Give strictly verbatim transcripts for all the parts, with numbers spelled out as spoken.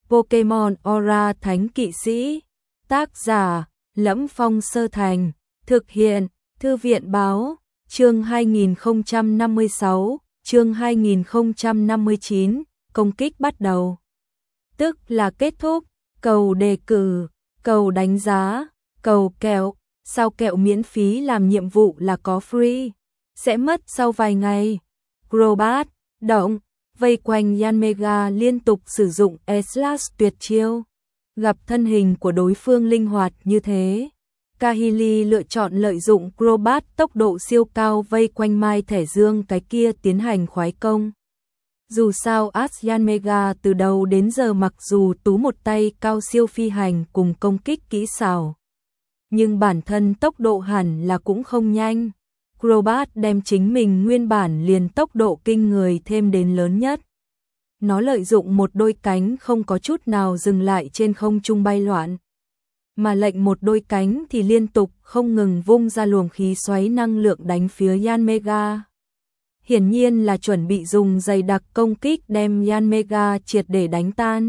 Pokemon Aura Thánh Kỵ Sĩ. Tác giả: Lẫm Phong Sơ Thành. Thực hiện: Thư viện Báo. Chương hai nghìn không trăm năm mươi sáu, chương hai nghìn không trăm năm mươi chín, công kích bắt đầu. Tức là kết thúc, cầu đề cử, cầu đánh giá, cầu kẹo, sao kẹo miễn phí làm nhiệm vụ là có free, sẽ mất sau vài ngày. Crobat, động, vây quanh Yanmega liên tục sử dụng E-slash tuyệt chiêu. Gặp thân hình của đối phương linh hoạt như thế, Kahili lựa chọn lợi dụng Crobat tốc độ siêu cao vây quanh Mai Thẻ Dương cái kia tiến hành khoái công. Dù sao Ash Yanmega từ đầu đến giờ mặc dù tú một tay cao siêu phi hành cùng công kích kỹ xảo, nhưng bản thân tốc độ hẳn là cũng không nhanh. Crobat đem chính mình nguyên bản liền tốc độ kinh người thêm đến lớn nhất. Nó lợi dụng một đôi cánh không có chút nào dừng lại trên không trung bay loạn, mà lệnh một đôi cánh thì liên tục không ngừng vung ra luồng khí xoáy năng lượng đánh phía Yanmega. Hiển nhiên là chuẩn bị dùng dày đặc công kích đem Yanmega triệt để đánh tan.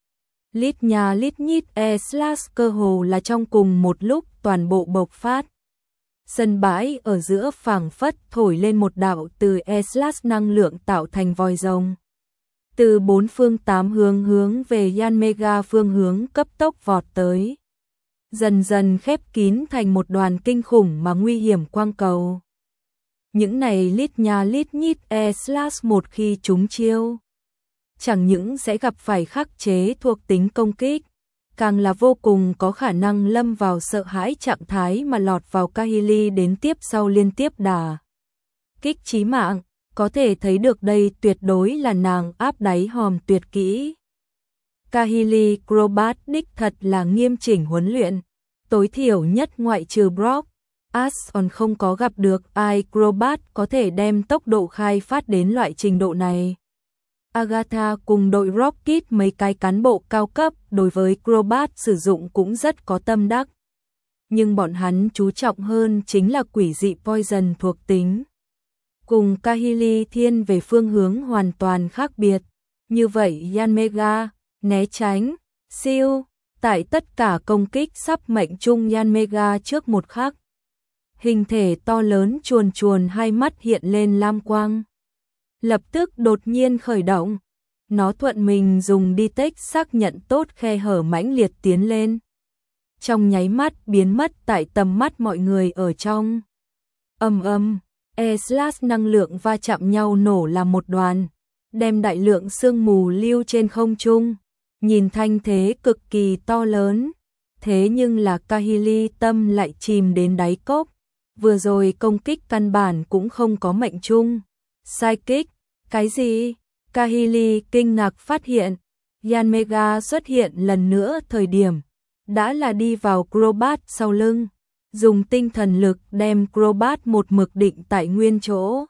Lít nhà lít nhít E-slash cơ hồ là trong cùng một lúc toàn bộ bộc phát. Sân bãi ở giữa phảng phất thổi lên một đạo từ E-slash năng lượng tạo thành vòi rồng. Từ bốn phương tám hướng hướng về Yanmega phương hướng cấp tốc vọt tới. Dần dần khép kín thành một đoàn kinh khủng mà nguy hiểm quang cầu. Những này lít nhà lít nhít E-slash một khi trúng chiêu, chẳng những sẽ gặp phải khắc chế thuộc tính công kích, càng là vô cùng có khả năng lâm vào sợ hãi trạng thái mà lọt vào Kahili đến tiếp sau liên tiếp đả kích chí mạng. Có thể thấy được đây tuyệt đối là nàng áp đáy hòm tuyệt kỹ. Kahili Crobat đích thật là nghiêm chỉnh huấn luyện, tối thiểu nhất ngoại trừ Brock, Ash còn không có gặp được ai Crobat có thể đem tốc độ khai phát đến loại trình độ này. Agatha cùng đội Rocket mấy cái cán bộ cao cấp đối với Crobat sử dụng cũng rất có tâm đắc. Nhưng bọn hắn chú trọng hơn chính là quỷ dị poison thuộc tính. Cùng Kahili thiên về phương hướng hoàn toàn khác biệt. Như vậy Yanmega, né tránh, siêu, tại tất cả công kích sắp mệnh trung Yanmega trước một khắc. Hình thể to lớn chuồn chuồn hai mắt hiện lên lam quang. Lập tức đột nhiên khởi động. Nó thuận mình dùng đi tích xác nhận tốt khe hở mãnh liệt tiến lên. Trong nháy mắt biến mất tại tầm mắt mọi người ở trong. Ầm ầm. E-slash năng lượng va chạm nhau nổ làm một đoàn, đem đại lượng sương mù lưu trên không trung, nhìn thanh thế cực kỳ to lớn. Thế nhưng là Kahili tâm lại chìm đến đáy cốc, vừa rồi công kích căn bản cũng không có mệnh trung. Sai kích, cái gì? Kahili kinh ngạc phát hiện, Yanmega xuất hiện lần nữa thời điểm, đã là đi vào Crobat sau lưng. Dùng tinh thần lực đem Crobat một mực định tại nguyên chỗ.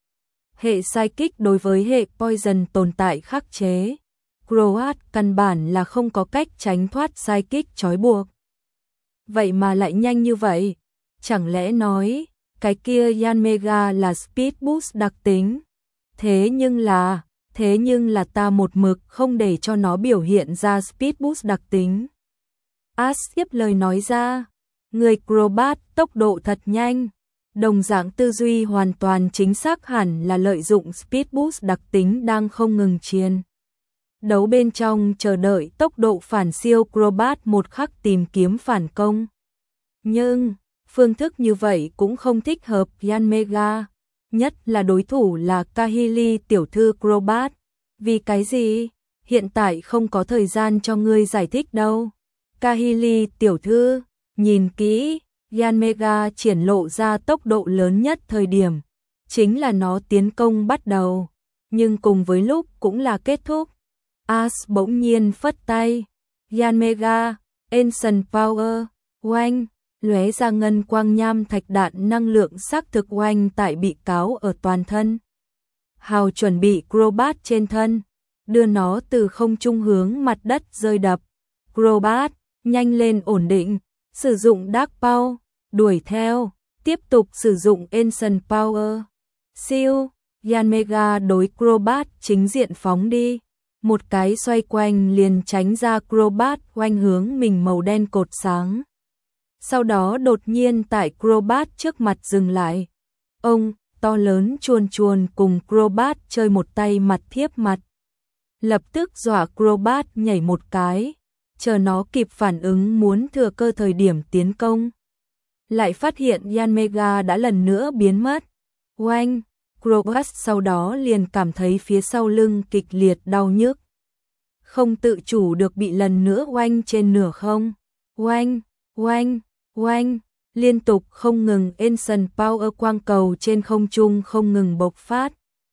Hệ sai kích đối với hệ poison tồn tại khắc chế. Crobat căn bản là không có cách tránh thoát sai kích trói buộc. Vậy mà lại nhanh như vậy. Chẳng lẽ nói, cái kia Yanmega là speed boost đặc tính. Thế nhưng là, thế nhưng là ta một mực không để cho nó biểu hiện ra speed boost đặc tính. Ash tiếp lời nói ra. Người Crobat tốc độ thật nhanh, đồng dạng tư duy hoàn toàn chính xác hẳn là lợi dụng speed boost đặc tính đang không ngừng chiến đấu bên trong chờ đợi tốc độ phản siêu Crobat một khắc tìm kiếm phản công. Nhưng, phương thức như vậy cũng không thích hợp Yanmega, nhất là đối thủ là Kahili tiểu thư Crobat. Vì cái gì? Hiện tại không có thời gian cho ngươi giải thích đâu. Kahili tiểu thư, nhìn kỹ, Yanmega triển lộ ra tốc độ lớn nhất thời điểm, chính là nó tiến công bắt đầu, nhưng cùng với lúc cũng là kết thúc. Ash bỗng nhiên phất tay, Yanmega, Ancient Power, oanh, lóe ra ngân quang nham thạch đạn năng lượng xác thực oanh tại bị cáo ở toàn thân. Hào chuẩn bị Crobat trên thân, đưa nó từ không trung hướng mặt đất rơi đập. Crobat, nhanh lên ổn định. Sử dụng Dark Power, đuổi theo, tiếp tục sử dụng Ancient Power. Siêu, Yanmega đối Crobat chính diện phóng đi. một cái xoay quanh liền tránh ra Crobat oanh hướng mình màu đen cột sáng. Sau đó đột nhiên tại Crobat trước mặt dừng lại. Ông, to lớn chuồn chuồn cùng Crobat chơi một tay mặt thiếp mặt. Lập tức dọa Crobat nhảy một cái, chờ nó kịp phản ứng muốn thừa cơ thời điểm tiến công. Lại phát hiện Yanmega đã lần nữa biến mất. Oanh, Crobat sau đó liền cảm thấy phía sau lưng kịch liệt đau nhức. Không tự chủ được bị lần nữa oanh trên nửa không. Oanh, oanh, oanh, liên tục không ngừng Ancient Power quang cầu trên không trung không ngừng bộc phát.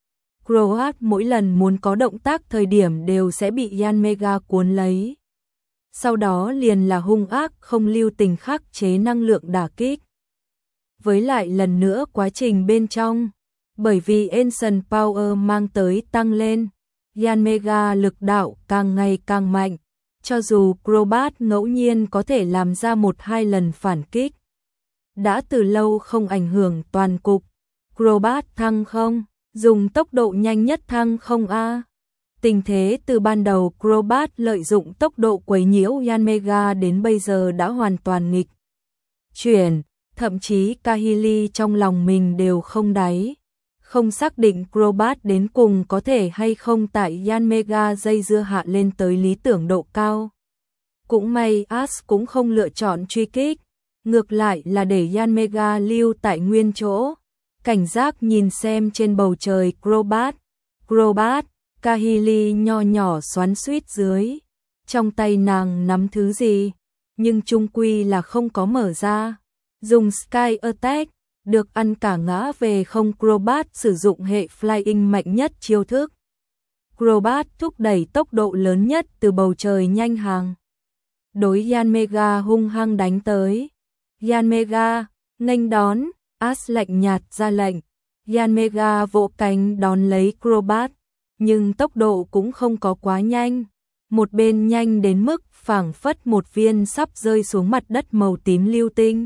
Crobat mỗi lần muốn có động tác thời điểm đều sẽ bị Yanmega cuốn lấy. Sau đó liền là hung ác không lưu tình khắc chế năng lượng đả kích. Với lại lần nữa quá trình bên trong, bởi vì Ancient Power mang tới tăng lên, Yanmega lực đạo càng ngày càng mạnh, cho dù Crobat ngẫu nhiên có thể làm ra một hai lần phản kích. Đã từ lâu không ảnh hưởng toàn cục, Crobat thăng không, dùng tốc độ nhanh nhất thăng không a. Tình thế từ ban đầu Crobat lợi dụng tốc độ quấy nhiễu Yanmega đến bây giờ đã hoàn toàn nghịch chuyển, thậm chí Kahili trong lòng mình đều không đáy. Không xác định Crobat đến cùng có thể hay không tại Yanmega dây dưa hạ lên tới lý tưởng độ cao. Cũng may Ash cũng không lựa chọn truy kích, ngược lại là để Yanmega lưu tại nguyên chỗ, cảnh giác nhìn xem trên bầu trời Crobat. Crobat, Kahili nho nhỏ xoắn xuýt dưới, trong tay nàng nắm thứ gì, nhưng chung quy là không có mở ra. Dùng Sky Attack, được ăn cả ngã về không. Crobat sử dụng hệ Flying mạnh nhất chiêu thức. Crobat thúc đẩy tốc độ lớn nhất từ bầu trời nhanh hàng. Đối Yanmega hung hăng đánh tới. Yanmega, nghênh đón, Ash lạnh nhạt ra lệnh. Yanmega vỗ cánh đón lấy Crobat, nhưng tốc độ cũng không có quá nhanh. Một bên nhanh đến mức phảng phất một viên sắp rơi xuống mặt đất màu tím lưu tinh.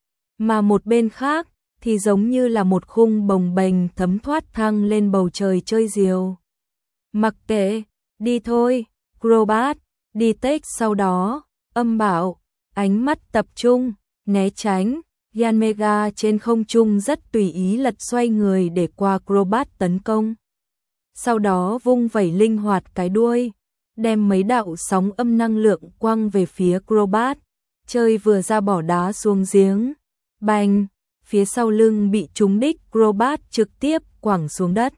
Mà một bên khác thì giống như là một khung bồng bềnh thấm thoát thăng lên bầu trời chơi diều. Mặc kệ, đi thôi, Crobat, đi take. Sau đó, âm bảo, ánh mắt tập trung, né tránh, Yanmega trên không trung rất tùy ý lật xoay người để qua Crobat tấn công. Sau đó vung vẩy linh hoạt cái đuôi, đem mấy đạo sóng âm năng lượng quăng về phía Crobat, chơi vừa ra bỏ đá xuống giếng. Bành, phía sau lưng bị trúng đích, Crobat trực tiếp quẳng xuống đất.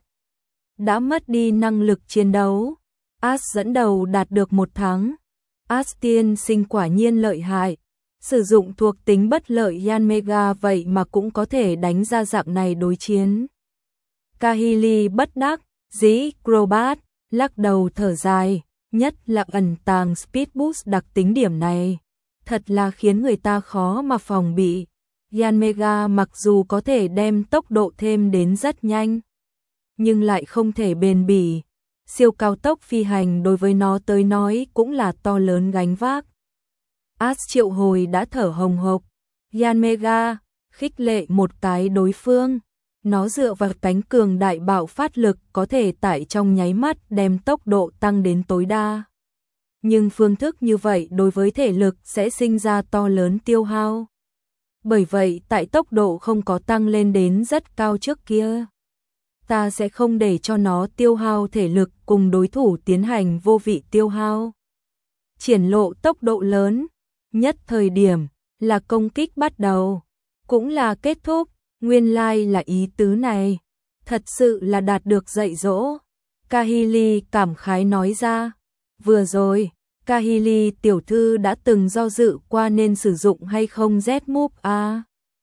Đã mất đi năng lực chiến đấu, Ash dẫn đầu đạt được một thắng. Ash tiên sinh quả nhiên lợi hại, sử dụng thuộc tính bất lợi Yanmega vậy mà cũng có thể đánh ra dạng này đối chiến. Kahili bất đắc dĩ, Crobat lắc đầu thở dài, nhất là ẩn tàng Speed Boost đặc tính điểm này, thật là khiến người ta khó mà phòng bị. Yanmega mặc dù có thể đem tốc độ thêm đến rất nhanh, nhưng lại không thể bền bỉ. Siêu cao tốc phi hành đối với nó tới nói cũng là to lớn gánh vác. Ash triệu hồi đã thở hồng hộc. Yanmega khích lệ một cái đối phương. Nó dựa vào cánh cường đại bạo phát lực có thể tại trong nháy mắt đem tốc độ tăng đến tối đa. Nhưng phương thức như vậy đối với thể lực sẽ sinh ra to lớn tiêu hao. Bởi vậy tại tốc độ không có tăng lên đến rất cao trước kia, ta sẽ không để cho nó tiêu hao thể lực cùng đối thủ tiến hành vô vị tiêu hao. Triển lộ tốc độ lớn nhất thời điểm là công kích bắt đầu, cũng là kết thúc, nguyên lai like là ý tứ này, thật sự là đạt được dạy dỗ. Kahili cảm khái nói ra, vừa rồi, Kahili tiểu thư đã từng do dự qua nên sử dụng hay không Z-Move a.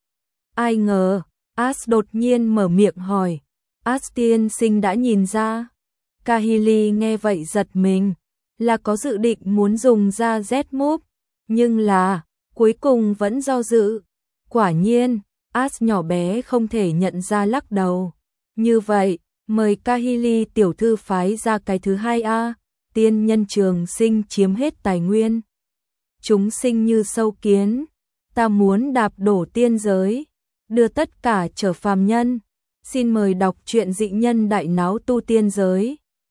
Ai ngờ, Ash đột nhiên mở miệng hỏi, Ash tiên sinh đã nhìn ra. Kahili nghe vậy giật mình, là có dự định muốn dùng ra Z-Move, nhưng là, cuối cùng vẫn do dự. Quả nhiên, Ash nhỏ bé không thể nhận ra lắc đầu. Như vậy, mời Kahili tiểu thư phái ra cái thứ hai a. Tiên nhân trường sinh chiếm hết tài nguyên. Chúng sinh như sâu kiến, ta muốn đạp đổ tiên giới, đưa tất cả trở phàm nhân. Xin mời đọc truyện Dị Nhân Đại Náo Tu Tiên Giới.